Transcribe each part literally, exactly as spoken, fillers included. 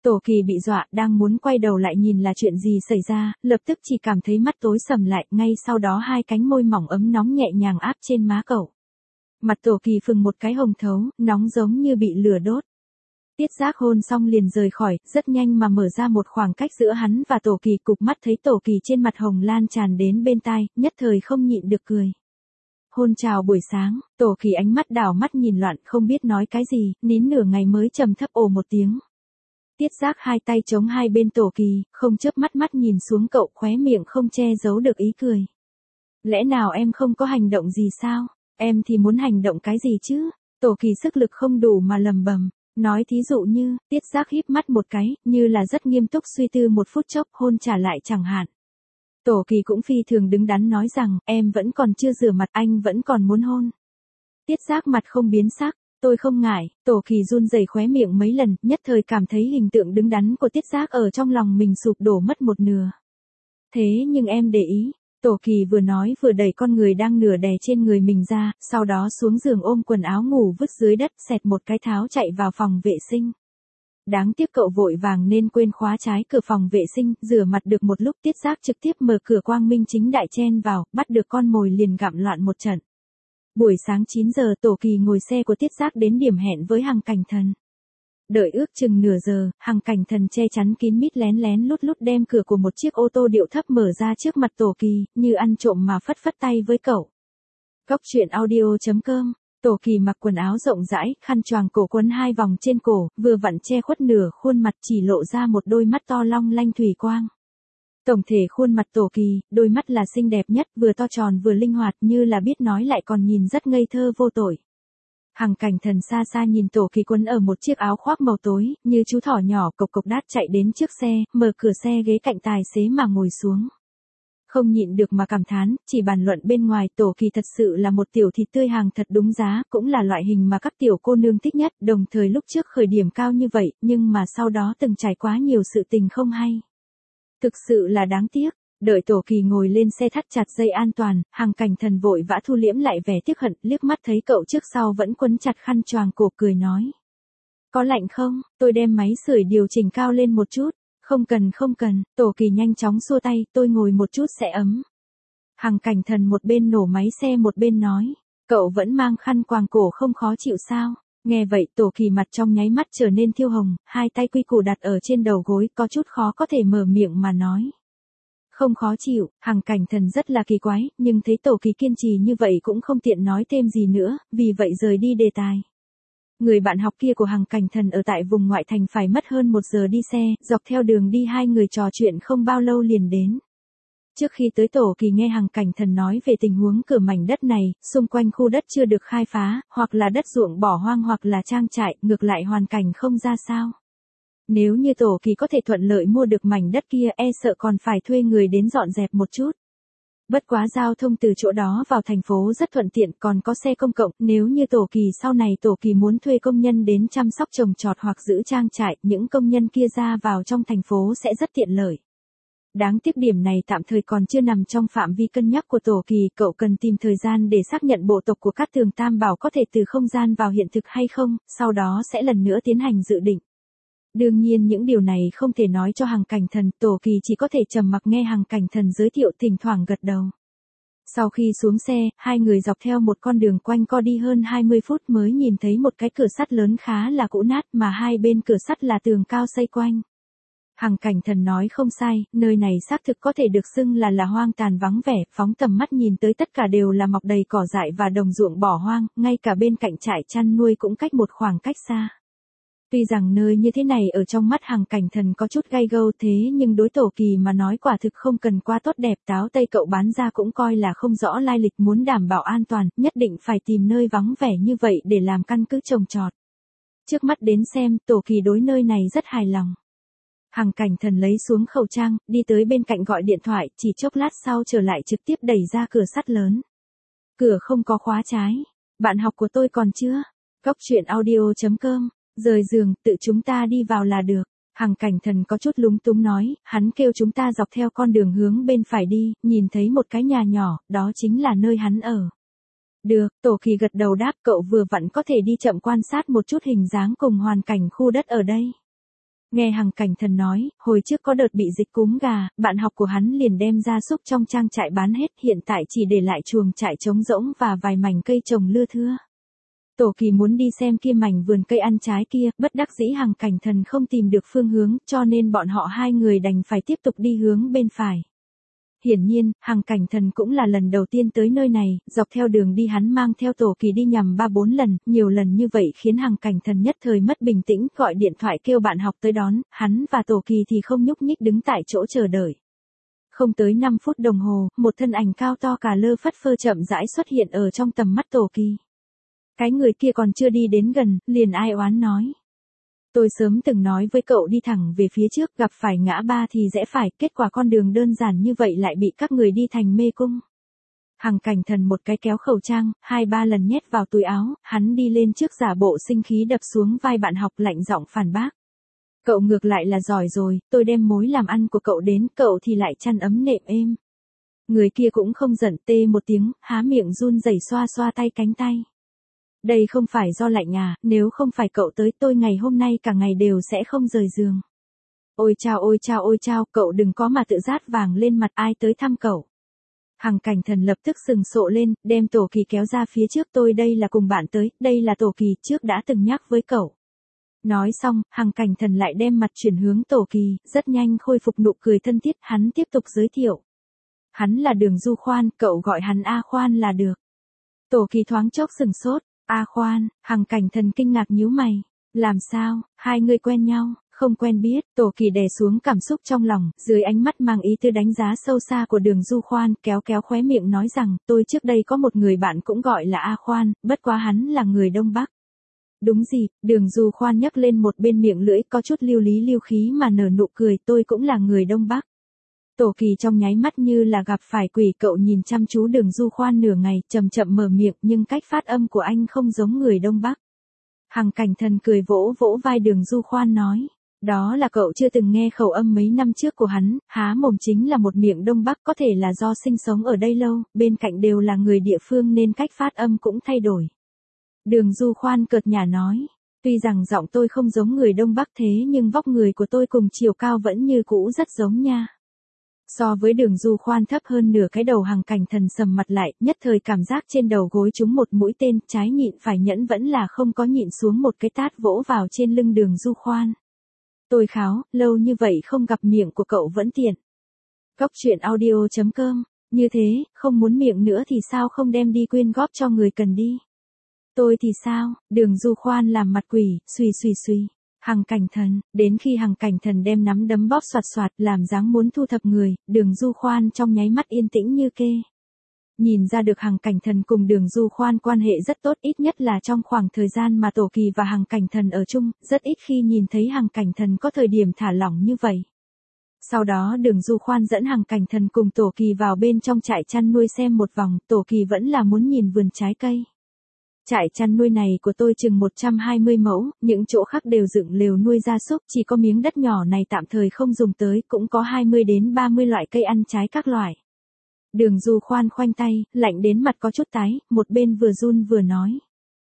Tổ Kỳ bị dọa, đang muốn quay đầu lại nhìn là chuyện gì xảy ra, lập tức chỉ cảm thấy mắt tối sầm lại, ngay sau đó hai cánh môi mỏng ấm nóng nhẹ nhàng áp trên má cậu. Mặt Tổ Kỳ phừng một cái hồng thấu, nóng giống như bị lửa đốt. Tiết Giác hôn xong liền rời khỏi, rất nhanh mà mở ra một khoảng cách giữa hắn và Tổ Kỳ, cụp mắt thấy Tổ Kỳ trên mặt hồng lan tràn đến bên tai, nhất thời không nhịn được cười. Hôn chào buổi sáng, Tổ Kỳ ánh mắt đảo mắt nhìn loạn, không biết nói cái gì, nín nửa ngày mới trầm thấp ồ một tiếng. Tiết Giác hai tay chống hai bên Tổ Kỳ, không chớp mắt mắt nhìn xuống cậu, khóe miệng không che giấu được ý cười. Lẽ nào em không có hành động gì sao? Em thì muốn hành động cái gì chứ? Tổ Kỳ sức lực không đủ mà lầm bầm. Nói thí dụ như, Tiết Giác híp mắt một cái, như là rất nghiêm túc suy tư một phút chốc, hôn trả lại chẳng hạn. Tổ Kỳ cũng phi thường đứng đắn nói rằng, em vẫn còn chưa rửa mặt, anh vẫn còn muốn hôn. Tiết Giác mặt không biến sắc, tôi không ngại. Tổ Kỳ run rẩy khóe miệng mấy lần, nhất thời cảm thấy hình tượng đứng đắn của Tiết Giác ở trong lòng mình sụp đổ mất một nửa. Thế nhưng em để ý. Tổ Kỳ vừa nói vừa đẩy con người đang nửa đè trên người mình ra, sau đó xuống giường ôm quần áo ngủ vứt dưới đất, xẹt một cái tháo chạy vào phòng vệ sinh. Đáng tiếc cậu vội vàng nên quên khóa trái cửa phòng vệ sinh, rửa mặt được một lúc Tiết Giác trực tiếp mở cửa quang minh chính đại chen vào, bắt được con mồi liền gặm loạn một trận. Buổi sáng chín giờ Tổ Kỳ ngồi xe của Tiết Giác đến điểm hẹn với Hằng Cảnh Thần. Đợi ước chừng nửa giờ, Hằng Cảnh Thần che chắn kín mít lén lén lút lút đem cửa của một chiếc ô tô điệu thấp mở ra trước mặt Tổ Kỳ, như ăn trộm mà phất phất tay với cậu. Cóc truyện audio chấm com. Tổ Kỳ mặc quần áo rộng rãi, khăn choàng cổ quấn hai vòng trên cổ, vừa vặn che khuất nửa khuôn mặt, chỉ lộ ra một đôi mắt to long lanh thủy quang. Tổng thể khuôn mặt Tổ Kỳ, đôi mắt là xinh đẹp nhất, vừa to tròn vừa linh hoạt, như là biết nói lại còn nhìn rất ngây thơ vô tội. Hằng Cảnh Thần xa xa nhìn Tổ Kỳ quấn ở một chiếc áo khoác màu tối, như chú thỏ nhỏ cộc cộc đát chạy đến trước xe, mở cửa xe ghế cạnh tài xế mà ngồi xuống. Không nhịn được mà cảm thán, chỉ bàn luận bên ngoài Tổ Kỳ thật sự là một tiểu thịt tươi hàng thật đúng giá, cũng là loại hình mà các tiểu cô nương thích nhất, đồng thời lúc trước khởi điểm cao như vậy, nhưng mà sau đó từng trải quá nhiều sự tình không hay. Thực sự là đáng tiếc. Đợi Tổ Kỳ ngồi lên xe thắt chặt dây an toàn, Hằng Cảnh Thần vội vã thu liễm lại vẻ tiếc hận, liếc mắt thấy cậu trước sau vẫn quấn chặt khăn choàng cổ cười nói. Có lạnh không, tôi đem máy sưởi điều chỉnh cao lên một chút. Không cần không cần, Tổ Kỳ nhanh chóng xua tay, tôi ngồi một chút sẽ ấm. Hằng Cảnh Thần một bên nổ máy xe một bên nói, cậu vẫn mang khăn quàng cổ không khó chịu sao? Nghe vậy Tổ Kỳ mặt trong nháy mắt trở nên thiêu hồng, hai tay quy củ đặt ở trên đầu gối, có chút khó có thể mở miệng mà nói. Không khó chịu, Hằng Cảnh Thần rất là kỳ quái, nhưng thấy Tổ Kỳ kiên trì như vậy cũng không tiện nói thêm gì nữa, vì vậy rời đi đề tài. Người bạn học kia của Hằng Cảnh Thần ở tại vùng ngoại thành phải mất hơn một giờ đi xe, dọc theo đường đi hai người trò chuyện không bao lâu liền đến. Trước khi tới Tổ Kỳ nghe Hằng Cảnh Thần nói về tình huống cửa mảnh đất này, xung quanh khu đất chưa được khai phá, hoặc là đất ruộng bỏ hoang hoặc là trang trại, ngược lại hoàn cảnh không ra sao. Nếu như Tổ Kỳ có thể thuận lợi mua được mảnh đất kia e sợ còn phải thuê người đến dọn dẹp một chút. Bất quá giao thông từ chỗ đó vào thành phố rất thuận tiện, còn có xe công cộng, nếu như Tổ Kỳ sau này Tổ Kỳ muốn thuê công nhân đến chăm sóc trồng trọt hoặc giữ trang trại, những công nhân kia ra vào trong thành phố sẽ rất tiện lợi. Đáng tiếc điểm này tạm thời còn chưa nằm trong phạm vi cân nhắc của Tổ Kỳ, cậu cần tìm thời gian để xác nhận bộ tộc của Cát Tường Tam Bảo có thể từ không gian vào hiện thực hay không, sau đó sẽ lần nữa tiến hành dự định. Đương nhiên những điều này không thể nói cho Hằng Cảnh Thần, Tổ Kỳ chỉ có thể trầm mặc nghe Hằng Cảnh Thần giới thiệu, thỉnh thoảng gật đầu. Sau khi xuống xe, hai người dọc theo một con đường quanh co đi hơn hai mươi phút mới nhìn thấy một cái cửa sắt lớn khá là cũ nát mà hai bên cửa sắt là tường cao xây quanh. Hằng Cảnh Thần nói không sai, nơi này xác thực có thể được xưng là là hoang tàn vắng vẻ, phóng tầm mắt nhìn tới tất cả đều là mọc đầy cỏ dại và đồng ruộng bỏ hoang, ngay cả bên cạnh trại chăn nuôi cũng cách một khoảng cách xa. Tuy rằng nơi như thế này ở trong mắt Hằng Cảnh Thần có chút gay gâu thế nhưng đối Tổ Kỳ mà nói quả thực không cần quá tốt đẹp, táo tây cậu bán ra cũng coi là không rõ lai lịch, muốn đảm bảo an toàn, nhất định phải tìm nơi vắng vẻ như vậy để làm căn cứ trồng trọt. Trước mắt đến xem, Tổ Kỳ đối nơi này rất hài lòng. Hằng Cảnh Thần lấy xuống khẩu trang, đi tới bên cạnh gọi điện thoại, chỉ chốc lát sau trở lại trực tiếp đẩy ra cửa sắt lớn. Cửa không có khóa trái. Bạn học của tôi còn chưa? Cóc truyện audio chấm com. Rời giường, tự chúng ta đi vào là được. Hằng Cảnh Thần có chút lúng túng nói, hắn kêu chúng ta dọc theo con đường hướng bên phải đi, nhìn thấy một cái nhà nhỏ, đó chính là nơi hắn ở. Được, Tổ Kỳ gật đầu đáp, cậu vừa vặn có thể đi chậm quan sát một chút hình dáng cùng hoàn cảnh khu đất ở đây. Nghe Hằng Cảnh Thần nói, hồi trước có đợt bị dịch cúm gà, bạn học của hắn liền đem gia súc trong trang trại bán hết, hiện tại chỉ để lại chuồng trại trống rỗng và vài mảnh cây trồng lưa thưa. Tổ Kỳ muốn đi xem kia mảnh vườn cây ăn trái kia, bất đắc dĩ Hằng Cảnh Thần không tìm được phương hướng, cho nên bọn họ hai người đành phải tiếp tục đi hướng bên phải. Hiển nhiên, Hằng Cảnh Thần cũng là lần đầu tiên tới nơi này, dọc theo đường đi hắn mang theo Tổ Kỳ đi nhầm ba bốn lần, nhiều lần như vậy khiến Hằng Cảnh Thần nhất thời mất bình tĩnh, gọi điện thoại kêu bạn học tới đón, hắn và Tổ Kỳ thì không nhúc nhích đứng tại chỗ chờ đợi. Không tới năm phút đồng hồ, một thân ảnh cao to cà lơ phất phơ chậm rãi xuất hiện ở trong tầm mắt Tổ Kỳ. Cái người kia còn chưa đi đến gần, liền ai oán nói. Tôi sớm từng nói với cậu đi thẳng về phía trước, gặp phải ngã ba thì rẽ phải, kết quả con đường đơn giản như vậy lại bị các người đi thành mê cung. Hằng Cảnh Thần một cái kéo khẩu trang, hai ba lần nhét vào túi áo, hắn đi lên trước giả bộ sinh khí đập xuống vai bạn học lạnh giọng phản bác. Cậu ngược lại là giỏi rồi, tôi đem mối làm ăn của cậu đến, cậu thì lại chăn ấm nệm êm. Người kia cũng không giận, tê một tiếng, há miệng run rẩy xoa xoa tay cánh tay. Đây không phải do lạnh à, nếu không phải cậu tới tôi ngày hôm nay cả ngày đều sẽ không rời giường. Ôi chao ôi chao ôi chao, cậu đừng có mà tự rát vàng lên mặt, ai tới thăm cậu. Hằng Cảnh Thần lập tức sừng sộ lên, đem Tổ Kỳ kéo ra phía trước, tôi đây là cùng bạn tới, đây là Tổ Kỳ, trước đã từng nhắc với cậu. Nói xong, Hằng Cảnh Thần lại đem mặt chuyển hướng Tổ Kỳ, rất nhanh khôi phục nụ cười thân thiết, hắn tiếp tục giới thiệu. Hắn là Đường Du Khoan, cậu gọi hắn A Khoan là được. Tổ Kỳ thoáng chốc sừng sốt. A Khoan, Hằng Cảnh Thần kinh ngạc nhíu mày. Làm sao, hai người quen nhau, không quen biết, Tổ Kỳ đè xuống cảm xúc trong lòng, dưới ánh mắt mang ý tư đánh giá sâu xa của Đường Du Khoan, kéo kéo khóe miệng nói rằng, tôi trước đây có một người bạn cũng gọi là A Khoan, bất quá hắn là người Đông Bắc. Đúng gì, Đường Du Khoan nhấc lên một bên miệng lưỡi có chút lưu lý lưu khí mà nở nụ cười, tôi cũng là người Đông Bắc. Tổ Kỳ trong nháy mắt như là gặp phải quỷ, cậu nhìn chăm chú Đường Du Khoan nửa ngày, chậm chậm mở miệng, nhưng cách phát âm của anh không giống người Đông Bắc. Hằng Cảnh Thần cười vỗ vỗ vai Đường Du Khoan nói, đó là cậu chưa từng nghe khẩu âm mấy năm trước của hắn, há mồm chính là một miệng Đông Bắc, có thể là do sinh sống ở đây lâu, bên cạnh đều là người địa phương nên cách phát âm cũng thay đổi. Đường Du Khoan cợt nhả nói, tuy rằng giọng tôi không giống người Đông Bắc thế nhưng vóc người của tôi cùng chiều cao vẫn như cũ rất giống nha. So với Đường Du Khoan thấp hơn nửa cái đầu, Hằng Cảnh Thần sầm mặt lại, nhất thời cảm giác trên đầu gối trúng một mũi tên, trái nhịn phải nhẫn vẫn là không có nhịn xuống một cái tát vỗ vào trên lưng Đường Du Khoan. Tôi kháo, lâu như vậy không gặp, miệng của cậu vẫn tiện. Cóc truyện audio chấm com, như thế, không muốn miệng nữa thì sao không đem đi quyên góp cho người cần đi. Tôi thì sao, Đường Du Khoan làm mặt quỷ, suy suy suy. Hằng Cảnh Thần, đến khi Hằng Cảnh Thần đem nắm đấm bóp xoạt xoạt làm dáng muốn thu thập người, Đường Du Khoan trong nháy mắt yên tĩnh như kê. Nhìn ra được Hằng Cảnh Thần cùng Đường Du Khoan quan hệ rất tốt, ít nhất là trong khoảng thời gian mà Tổ Kỳ và Hằng Cảnh Thần ở chung, rất ít khi nhìn thấy Hằng Cảnh Thần có thời điểm thả lỏng như vậy. Sau đó Đường Du Khoan dẫn Hằng Cảnh Thần cùng Tổ Kỳ vào bên trong trại chăn nuôi xem một vòng, Tổ Kỳ vẫn là muốn nhìn vườn trái cây. Trại chăn nuôi này của tôi chừng một trăm hai mươi mẫu, những chỗ khác đều dựng lều nuôi gia súc, chỉ có miếng đất nhỏ này tạm thời không dùng tới, cũng có hai mươi đến ba mươi loại cây ăn trái các loại. Đường Du Khoan khoanh tay, lạnh đến mặt có chút tái, một bên vừa run vừa nói.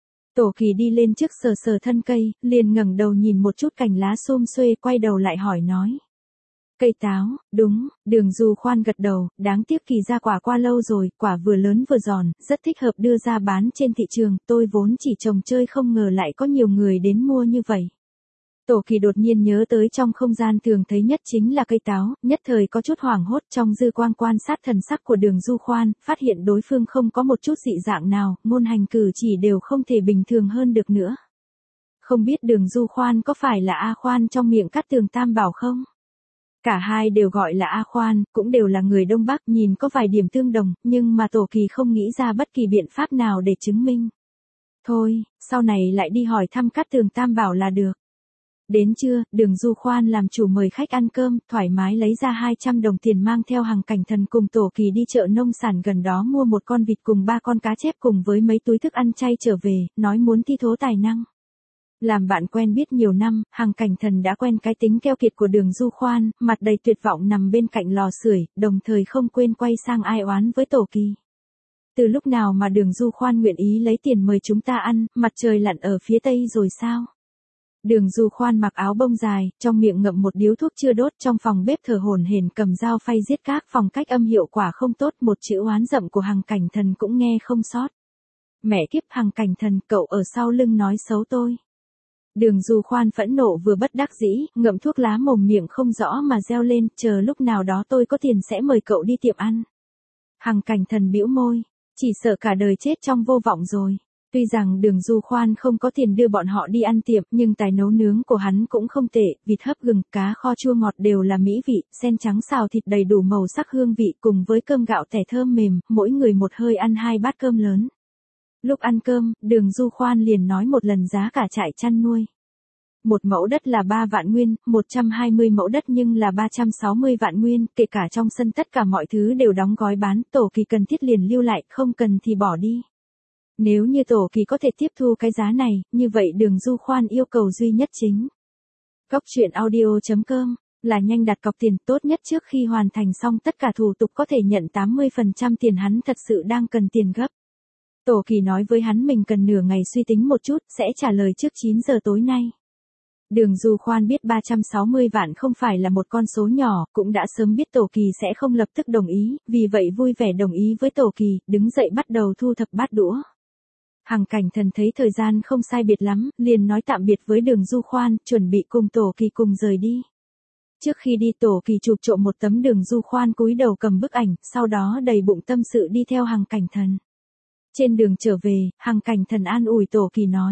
Tổ Kỳ đi lên trước sờ sờ thân cây, liền ngẩng đầu nhìn một chút cành lá xum xuê, quay đầu lại hỏi nói. Cây táo, đúng, Đường Du Khoan gật đầu, đáng tiếc kỳ ra quả qua lâu rồi, quả vừa lớn vừa giòn, rất thích hợp đưa ra bán trên thị trường, tôi vốn chỉ trồng chơi không ngờ lại có nhiều người đến mua như vậy. Tổ Kỳ đột nhiên nhớ tới trong không gian thường thấy nhất chính là cây táo, nhất thời có chút hoảng hốt, trong dư quang quan sát thần sắc của Đường Du Khoan, phát hiện đối phương không có một chút dị dạng nào, ngôn hành cử chỉ đều không thể bình thường hơn được nữa. Không biết Đường Du Khoan có phải là A Khoan trong miệng Cát Tường Tam Bảo không? Cả hai đều gọi là A Khoan, cũng đều là người Đông Bắc, nhìn có vài điểm tương đồng, nhưng mà Tổ Kỳ không nghĩ ra bất kỳ biện pháp nào để chứng minh. Thôi, sau này lại đi hỏi thăm Cát Tường Tam Bảo là được. Đến trưa, Đường Du Khoan làm chủ mời khách ăn cơm, thoải mái lấy ra hai trăm đồng tiền mang theo Hằng Cảnh Thần cùng Tổ Kỳ đi chợ nông sản gần đó mua một con vịt cùng ba con cá chép cùng với mấy túi thức ăn chay trở về, nói muốn thi thố tài năng. Làm bạn quen biết nhiều năm, Hằng Cảnh Thần đã quen cái tính keo kiệt của Đường Du Khoan, mặt đầy tuyệt vọng nằm bên cạnh lò sưởi, đồng thời không quên quay sang ai oán với Tổ Kỳ. Từ lúc nào mà Đường Du Khoan nguyện ý lấy tiền mời chúng ta ăn, mặt trời lặn ở phía tây rồi sao? Đường Du Khoan mặc áo bông dài, trong miệng ngậm một điếu thuốc chưa đốt, trong phòng bếp thở hổn hển cầm dao phay giết các, phong cách âm hiệu quả không tốt, một chữ oán giận của Hằng Cảnh Thần cũng nghe không sót. Mẹ kiếp, Hằng Cảnh Thần, cậu ở sau lưng nói xấu tôi. Đường Du Khoan phẫn nộ vừa bất đắc dĩ, ngậm thuốc lá mồm miệng không rõ mà reo lên, chờ lúc nào đó tôi có tiền sẽ mời cậu đi tiệm ăn. Hằng Cảnh Thần bĩu môi, chỉ sợ cả đời chết trong vô vọng rồi. Tuy rằng Đường Du Khoan không có tiền đưa bọn họ đi ăn tiệm, nhưng tài nấu nướng của hắn cũng không tệ, vịt hấp gừng, cá kho chua ngọt đều là mỹ vị, sen trắng xào thịt đầy đủ màu sắc hương vị cùng với cơm gạo tẻ thơm mềm, mỗi người một hơi ăn hai bát cơm lớn. Lúc ăn cơm, Đường Du Khoan liền nói một lần giá cả trại chăn nuôi. Một mẫu đất là ba vạn nguyên, một trăm hai mươi mẫu đất nhưng là ba trăm sáu mươi vạn nguyên, kể cả trong sân tất cả mọi thứ đều đóng gói bán, Tổ Kỳ cần thiết liền lưu lại, không cần thì bỏ đi. Nếu như Tổ Kỳ có thể tiếp thu cái giá này, như vậy Đường Du Khoan yêu cầu duy nhất chính. Góc truyện audio chấm com là nhanh đặt cọc tiền, tốt nhất trước khi hoàn thành xong tất cả thủ tục có thể nhận tám mươi phần trăm tiền, hắn thật sự đang cần tiền gấp. Tổ Kỳ nói với hắn mình cần nửa ngày suy tính một chút, sẽ trả lời trước chín giờ tối nay. Đường Du Khoan biết ba trăm sáu mươi vạn không phải là một con số nhỏ, cũng đã sớm biết Tổ Kỳ sẽ không lập tức đồng ý, vì vậy vui vẻ đồng ý với Tổ Kỳ, đứng dậy bắt đầu thu thập bát đũa. Hằng Cảnh Thần thấy thời gian không sai biệt lắm, liền nói tạm biệt với Đường Du Khoan, chuẩn bị cùng Tổ Kỳ cùng rời đi. Trước khi đi, Tổ Kỳ chụp trộm một tấm Đường Du Khoan cúi đầu cầm bức ảnh, sau đó đầy bụng tâm sự đi theo Hằng Cảnh Thần. Trên đường trở về, Hằng Cảnh Thần an ủi Tổ Kỳ nói.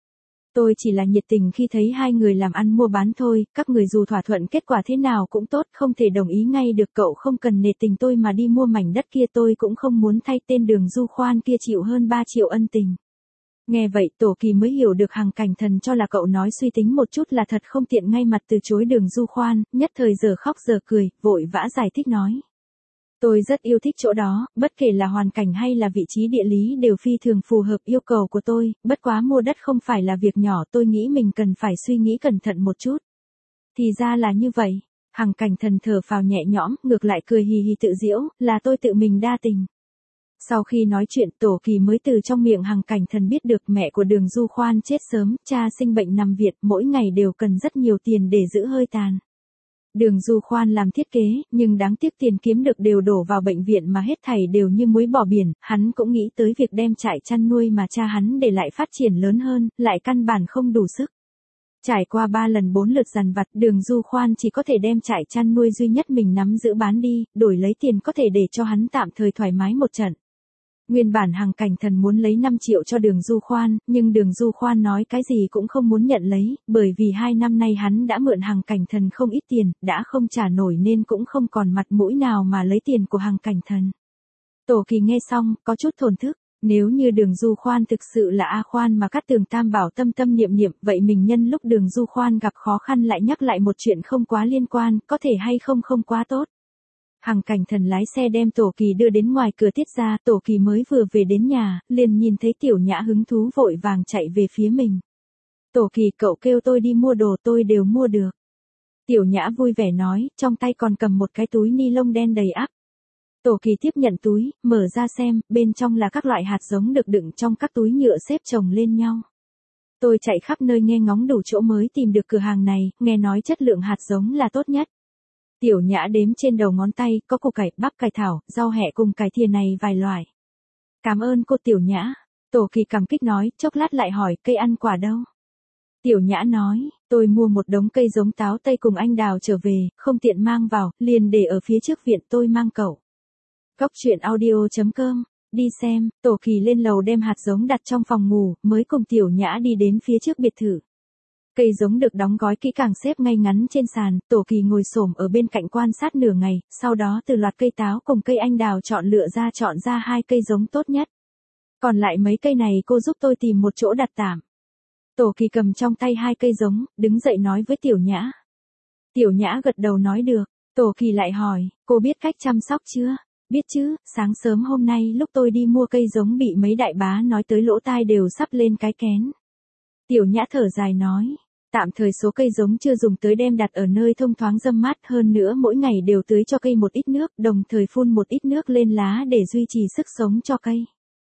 Tôi chỉ là nhiệt tình khi thấy hai người làm ăn mua bán thôi, các người dù thỏa thuận kết quả thế nào cũng tốt, không thể đồng ý ngay được, cậu không cần nể tình tôi mà đi mua mảnh đất kia, tôi cũng không muốn thay tên Đường Du Khoan kia chịu hơn ba triệu ân tình. Nghe vậy Tổ Kỳ mới hiểu được Hằng Cảnh Thần cho là cậu nói suy tính một chút là thật, không tiện ngay mặt từ chối Đường Du Khoan, nhất thời giờ khóc giờ cười, vội vã giải thích nói. Tôi rất yêu thích chỗ đó, bất kể là hoàn cảnh hay là vị trí địa lý đều phi thường phù hợp yêu cầu của tôi, bất quá mua đất không phải là việc nhỏ, tôi nghĩ mình cần phải suy nghĩ cẩn thận một chút. Thì ra là như vậy, Hằng Cảnh Thần thở phào nhẹ nhõm, ngược lại cười hì hì tự giễu, là tôi tự mình đa tình. Sau khi nói chuyện, Tổ Kỳ mới từ trong miệng Hằng Cảnh Thần biết được mẹ của Đường Du Khoan chết sớm, cha sinh bệnh nằm viện, mỗi ngày đều cần rất nhiều tiền để giữ hơi tàn. Đường Du Khoan làm thiết kế, nhưng đáng tiếc tiền kiếm được đều đổ vào bệnh viện mà hết thảy đều như muối bỏ biển, hắn cũng nghĩ tới việc đem trại chăn nuôi mà cha hắn để lại phát triển lớn hơn, lại căn bản không đủ sức. Trải qua ba lần bốn lượt dằn vặt, Đường Du Khoan chỉ có thể đem trại chăn nuôi duy nhất mình nắm giữ bán đi, đổi lấy tiền có thể để cho hắn tạm thời thoải mái một trận. Nguyên bản Hằng Cảnh Thần muốn lấy năm triệu cho Đường Du Khoan, nhưng Đường Du Khoan nói cái gì cũng không muốn nhận lấy, bởi vì hai năm nay hắn đã mượn Hằng Cảnh Thần không ít tiền, đã không trả nổi nên cũng không còn mặt mũi nào mà lấy tiền của Hằng Cảnh Thần. Tổ Kỳ nghe xong, có chút thổn thức, nếu như Đường Du Khoan thực sự là A Khoan mà Cát Tường Tam Bảo tâm tâm niệm niệm, vậy mình nhân lúc Đường Du Khoan gặp khó khăn lại nhắc lại một chuyện không quá liên quan, có thể hay không không quá tốt. Hằng Cảnh Thần lái xe đem Tổ Kỳ đưa đến ngoài cửa tiết ra, Tổ Kỳ mới vừa về đến nhà, liền nhìn thấy Tiểu Nhã hứng thú vội vàng chạy về phía mình. Tổ Kỳ, cậu kêu tôi đi mua đồ tôi đều mua được. Tiểu Nhã vui vẻ nói, trong tay còn cầm một cái túi ni lông đen đầy ắp. Tổ Kỳ tiếp nhận túi, mở ra xem, bên trong là các loại hạt giống được đựng trong các túi nhựa xếp chồng lên nhau. Tôi chạy khắp nơi nghe ngóng đủ chỗ mới tìm được cửa hàng này, nghe nói chất lượng hạt giống là tốt nhất. Tiểu Nhã đếm trên đầu ngón tay, có củ cải, bắp cải thảo, rau hẹ cùng cải thìa này vài loại. Cảm ơn cô Tiểu Nhã. Tổ Kỳ cảm kích nói, chốc lát lại hỏi, cây ăn quả đâu? Tiểu Nhã nói, tôi mua một đống cây giống táo tây cùng anh đào trở về, không tiện mang vào, liền để ở phía trước viện, tôi mang cậu. Góc truyện audio chấm com, đi xem, Tổ Kỳ lên lầu đem hạt giống đặt trong phòng ngủ, mới cùng Tiểu Nhã đi đến phía trước biệt thự. Cây giống được đóng gói kỹ càng xếp ngay ngắn trên sàn, Tổ Kỳ ngồi xổm ở bên cạnh quan sát nửa ngày, sau đó từ loạt cây táo cùng cây anh đào chọn lựa ra chọn ra hai cây giống tốt nhất. Còn lại mấy cây này cô giúp tôi tìm một chỗ đặt tạm. Tổ Kỳ cầm trong tay hai cây giống, đứng dậy nói với Tiểu Nhã. Tiểu Nhã gật đầu nói được, Tổ Kỳ lại hỏi, cô biết cách chăm sóc chưa? Biết chứ, sáng sớm hôm nay lúc tôi đi mua cây giống bị mấy đại bá nói tới lỗ tai đều sắp lên cái kén. Tiểu Nhã thở dài nói. Tạm thời số cây giống chưa dùng tới đem đặt ở nơi thông thoáng râm mát, hơn nữa mỗi ngày đều tưới cho cây một ít nước, đồng thời phun một ít nước lên lá để duy trì sức sống cho cây.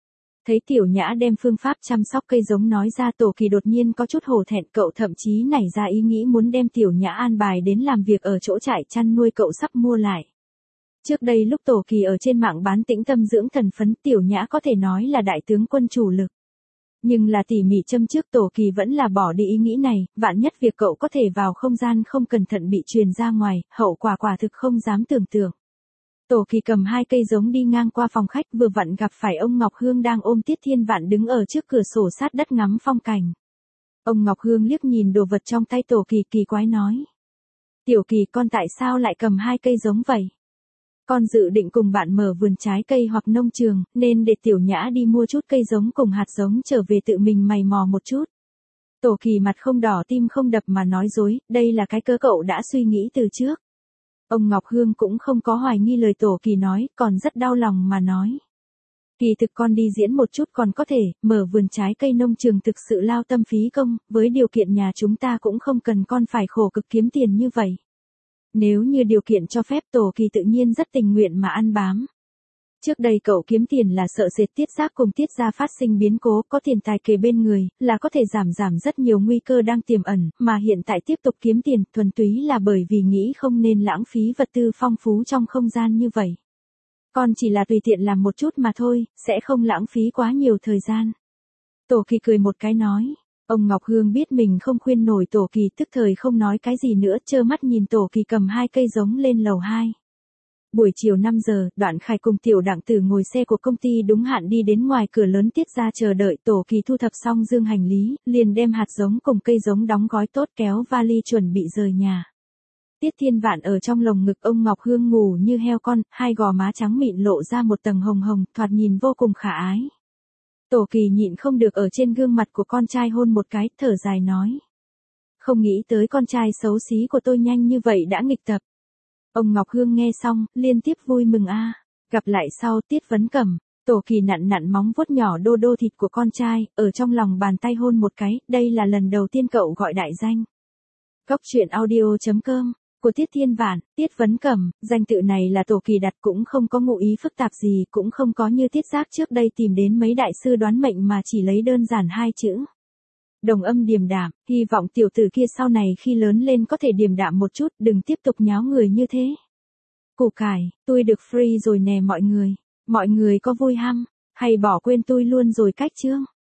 Thấy Tiểu Nhã đem phương pháp chăm sóc cây giống nói ra, Tổ Kỳ đột nhiên có chút hổ thẹn, cậu thậm chí nảy ra ý nghĩ muốn đem Tiểu Nhã an bài đến làm việc ở chỗ trại chăn nuôi cậu sắp mua lại. Trước đây lúc Tổ Kỳ ở trên mạng bán tĩnh tâm dưỡng thần phấn, Tiểu Nhã có thể nói là đại tướng quân chủ lực. Nhưng là tỉ mỉ châm trước, Tổ Kỳ vẫn là bỏ đi ý nghĩ này, vạn nhất việc cậu có thể vào không gian không cẩn thận bị truyền ra ngoài, hậu quả quả thực không dám tưởng tượng. Tổ Kỳ cầm hai cây giống đi ngang qua phòng khách, vừa vặn gặp phải ông Ngọc Hương đang ôm Tiết Thiên Vạn đứng ở trước cửa sổ sát đất ngắm phong cảnh. Ông Ngọc Hương liếc nhìn đồ vật trong tay Tổ Kỳ, kỳ quái nói. Tiểu Kỳ, con tại sao lại cầm hai cây giống vậy? Con dự định cùng bạn mở vườn trái cây hoặc nông trường, nên để Tiểu Nhã đi mua chút cây giống cùng hạt giống trở về tự mình mày mò một chút. Tổ Kỳ mặt không đỏ tim không đập mà nói dối, đây là cái cơ cậu đã suy nghĩ từ trước. Ông Ngọc Hương cũng không có hoài nghi lời Tổ Kỳ nói, còn rất đau lòng mà nói. Kỳ thực con đi diễn một chút còn có thể, mở vườn trái cây nông trường thực sự lao tâm phí công, với điều kiện nhà chúng ta cũng không cần con phải khổ cực kiếm tiền như vậy. Nếu như điều kiện cho phép, Tổ Kỳ tự nhiên rất tình nguyện mà ăn bám. Trước đây cậu kiếm tiền là sợ dệt tiết giác cùng tiết ra phát sinh biến cố, có tiền tài kề bên người, là có thể giảm giảm rất nhiều nguy cơ đang tiềm ẩn, mà hiện tại tiếp tục kiếm tiền, thuần túy là bởi vì nghĩ không nên lãng phí vật tư phong phú trong không gian như vậy. Con chỉ là tùy tiện làm một chút mà thôi, sẽ không lãng phí quá nhiều thời gian. Tổ Kỳ cười một cái nói. Ông Ngọc Hương biết mình không khuyên nổi Tổ Kỳ, tức thời không nói cái gì nữa, trơ mắt nhìn Tổ Kỳ cầm hai cây giống lên lầu hai. Buổi chiều năm giờ, Đoạn Khải cùng Tiểu Đặng Tử ngồi xe của công ty đúng hạn đi đến ngoài cửa lớn Tiết ra chờ đợi. Tổ Kỳ thu thập xong dương hành lý, liền đem hạt giống cùng cây giống đóng gói tốt kéo vali chuẩn bị rời nhà. Tiết Thiên Vạn ở trong lồng ngực ông Ngọc Hương ngủ như heo con, hai gò má trắng mịn lộ ra một tầng hồng hồng, thoạt nhìn vô cùng khả ái. Tổ Kỳ nhịn không được ở trên gương mặt của con trai hôn một cái, thở dài nói. Không nghĩ tới con trai xấu xí của tôi nhanh như vậy đã nghịch tập. Ông Ngọc Hương nghe xong, liên tiếp vui mừng a. Gặp lại sau. Tiết Vấn Cẩm. Tổ Kỳ nặn nặn móng vuốt nhỏ đô đô thịt của con trai, ở trong lòng bàn tay hôn một cái, đây là lần đầu tiên cậu gọi đại danh. Góc truyện audio chấm com của Tiết Thiên Vạn, Tiết Vấn Cẩm, danh tự này là Tổ Kỳ đặt, cũng không có ngụ ý phức tạp gì, cũng không có như Tiết Giác trước đây tìm đến mấy đại sư đoán mệnh mà chỉ lấy đơn giản hai chữ. Đồng âm điềm đạm, hy vọng tiểu tử kia sau này khi lớn lên có thể điềm đạm một chút, đừng tiếp tục nháo người như thế. Củ cải, tôi được free rồi nè mọi người. Mọi người có vui hăm, hay bỏ quên tôi luôn rồi cách chương.